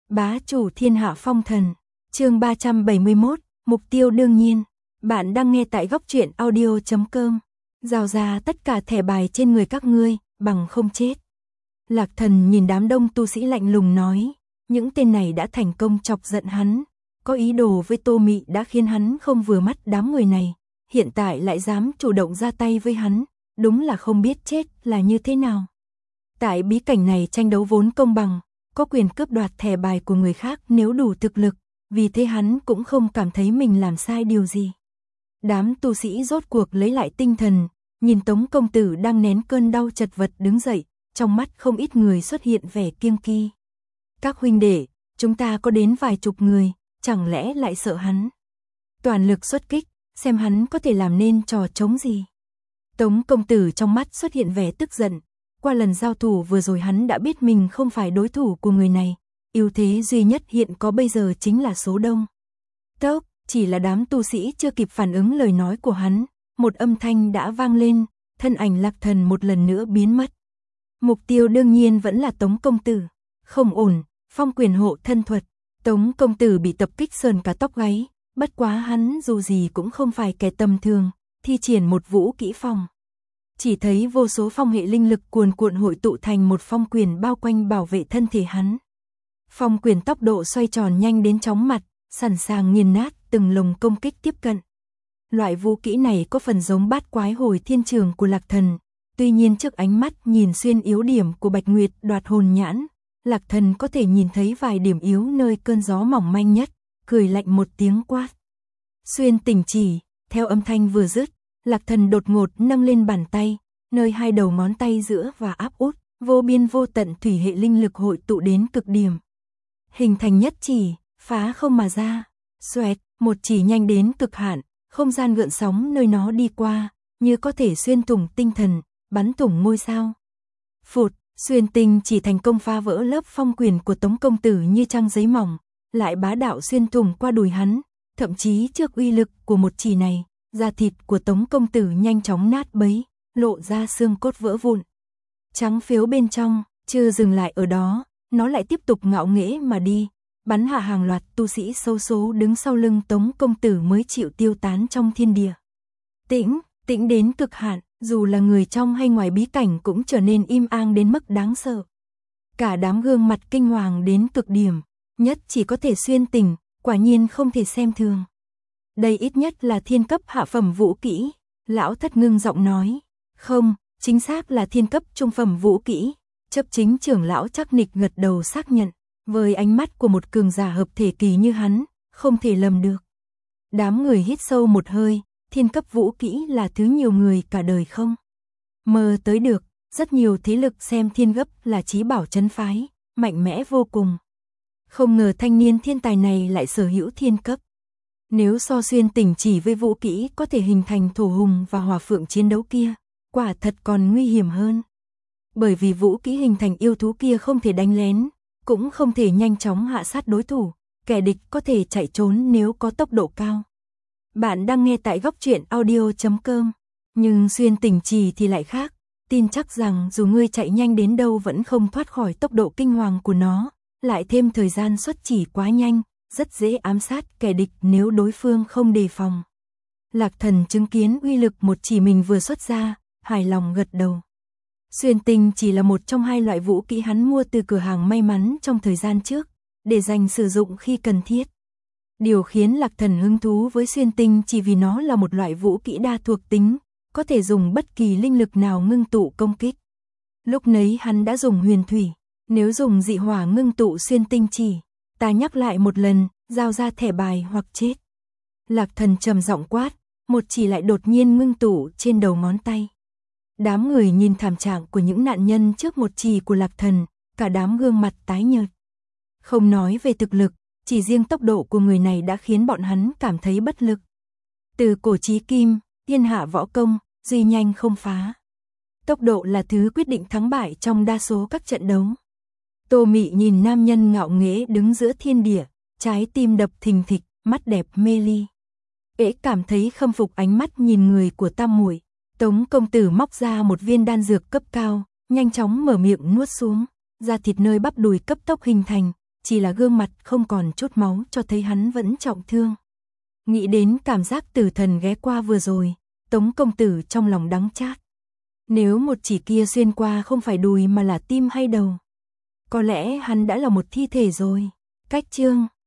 Bá chủ thiên hạ phong thần. Chương 371, mục tiêu đương nhiên. Bạn đang nghe tại góc truyện audio.com. Rào ra tất cả thẻ bài trên người các ngươi, bằng không chết. Lạc Thần nhìn đám đông tu sĩ lạnh lùng nói, những tên này đã thành công chọc giận hắn, có ý đồ với Tô Mị đã khiến hắn không vừa mắt đám người này, hiện tại lại dám chủ động ra tay với hắn, đúng là không biết chết là như thế nào. Tại bí cảnh này tranh đấu vốn công bằng, có quyền cướp đoạt thẻ bài của người khác nếu đủ thực lực, vì thế hắn cũng không cảm thấy mình làm sai điều gì. Đám tu sĩ rốt cuộc lấy lại tinh thần, nhìn Tống công tử đang nén cơn đau chật vật đứng dậy, trong mắt không ít người xuất hiện vẻ kiêng kỵ. Các huynh đệ, chúng ta có đến vài chục người, chẳng lẽ lại sợ hắn? Toàn lực xuất kích, xem hắn có thể làm nên trò trống gì. Tống công tử trong mắt xuất hiện vẻ tức giận, qua lần giao thủ vừa rồi hắn đã biết mình không phải đối thủ của người này, ưu thế duy nhất hiện có bây giờ chính là số đông. Tốc, chỉ là đám tu sĩ chưa kịp phản ứng lời nói của hắn, một âm thanh đã vang lên, thân ảnh Lạc Thần một lần nữa biến mất. Mục tiêu đương nhiên vẫn là Tống công tử. Không ổn, phong quyền hộ thân thuật. Tống công tử bị tập kích sờn cả tóc gáy, bất quá hắn dù gì cũng không phải kẻ tầm thường, thi triển một vũ kỹ phong. Chỉ thấy vô số phong hệ linh lực cuồn cuộn hội tụ thành một phong quyền bao quanh bảo vệ thân thể hắn. Phong quyền tốc độ xoay tròn nhanh đến chóng mặt, sẵn sàng nghiền nát từng lồng công kích tiếp cận. Loại vũ kỹ này có phần giống bát quái hồi thiên trường của Lạc Thần, tuy nhiên trước ánh mắt nhìn xuyên yếu điểm của Bạch Nguyệt đoạt hồn nhãn, Lạc Thần có thể nhìn thấy vài điểm yếu nơi cơn gió mỏng manh nhất, cười lạnh một tiếng quát. Xuyên tỉnh chỉ, theo âm thanh vừa dứt, Lạc Thần đột ngột nâng lên bàn tay, nơi hai đầu ngón tay giữa và áp út, vô biên vô tận thủy hệ linh lực hội tụ đến cực điểm. Hình thành nhất chỉ, phá không mà ra, xoẹt, một chỉ nhanh đến cực hạn, không gian gợn sóng nơi nó đi qua, như có thể xuyên thủng tinh thần, bắn thủng ngôi sao. Phụt, xuyên tinh chỉ thành công phá vỡ lớp phong quyền của Tống công tử như trang giấy mỏng, lại bá đạo xuyên thủng qua đùi hắn, thậm chí trước uy lực của một chỉ này, da thịt của Tống công tử nhanh chóng nát bấy, lộ ra xương cốt vỡ vụn. Trắng phiếu bên trong, chưa dừng lại ở đó, nó lại tiếp tục ngạo nghễ mà đi, bắn hạ hàng loạt tu sĩ xấu số đứng sau lưng Tống công tử mới chịu tiêu tán trong thiên địa. Tĩnh đến cực hạn, dù là người trong hay ngoài bí cảnh cũng trở nên im ang đến mức đáng sợ. Cả đám gương mặt kinh hoàng đến cực điểm, nhất chỉ có thể xuyên tỉnh, quả nhiên không thể xem thường. Đây ít nhất là thiên cấp hạ phẩm vũ kỹ, lão thất ngưng giọng nói. Không, chính xác là thiên cấp trung phẩm vũ kỹ, chấp chính trưởng lão chắc nịch gật đầu xác nhận, với ánh mắt của một cường giả hợp thể kỳ như hắn, không thể lầm được. Đám người hít sâu một hơi, thiên cấp vũ kỹ là thứ nhiều người cả đời không mơ tới được, rất nhiều thế lực xem thiên gấp là chí bảo trấn phái, mạnh mẽ vô cùng. Không ngờ thanh niên thiên tài này lại sở hữu thiên cấp. Nếu so xuyên tỉnh chỉ với vũ kỹ có thể hình thành thổ hùng và hỏa phượng chiến đấu kia, quả thật còn nguy hiểm hơn. Bởi vì vũ kỹ hình thành yêu thú kia không thể đánh lén, cũng không thể nhanh chóng hạ sát đối thủ, kẻ địch có thể chạy trốn nếu có tốc độ cao. Bạn đang nghe tại góc truyện audio.com, nhưng xuyên tỉnh trì thì lại khác, tin chắc rằng dù ngươi chạy nhanh đến đâu vẫn không thoát khỏi tốc độ kinh hoàng của nó, lại thêm thời gian xuất chỉ quá nhanh, rất dễ ám sát kẻ địch nếu đối phương không đề phòng. Lạc Thần chứng kiến uy lực một chỉ mình vừa xuất ra, hài lòng gật đầu. Xuyên tinh chỉ là một trong hai loại vũ kỹ hắn mua từ cửa hàng may mắn trong thời gian trước, để dành sử dụng khi cần thiết. Điều khiến Lạc Thần hứng thú với xuyên tinh chỉ vì nó là một loại vũ kỹ đa thuộc tính, có thể dùng bất kỳ linh lực nào ngưng tụ công kích. Lúc nấy hắn đã dùng huyền thủy, nếu dùng dị hỏa ngưng tụ xuyên tinh chỉ, ta nhắc lại một lần, giao ra thẻ bài hoặc chết. Lạc Thần trầm giọng quát, một chỉ lại đột nhiên ngưng tụ trên đầu ngón tay. Đám người nhìn thảm trạng của những nạn nhân trước một chỉ của Lạc Thần, cả đám gương mặt tái nhợt. Không nói về thực lực, chỉ riêng tốc độ của người này đã khiến bọn hắn cảm thấy bất lực. Từ cổ chí kim, thiên hạ võ công, duy nhanh không phá. Tốc độ là thứ quyết định thắng bại trong đa số các trận đấu. Tô Mị nhìn nam nhân ngạo nghễ đứng giữa thiên địa, trái tim đập thình thịch, mắt đẹp mê ly. Ế cảm thấy khâm phục ánh mắt nhìn người của tam muội. Tống công tử móc ra một viên đan dược cấp cao, nhanh chóng mở miệng nuốt xuống, da thịt nơi bắp đùi cấp tốc hình thành, chỉ là gương mặt không còn chút máu cho thấy hắn vẫn trọng thương. Nghĩ đến cảm giác tử thần ghé qua vừa rồi, Tống công tử trong lòng đắng chát. Nếu một chỉ kia xuyên qua không phải đùi mà là tim hay đầu, có lẽ hắn đã là một thi thể rồi. Cách chương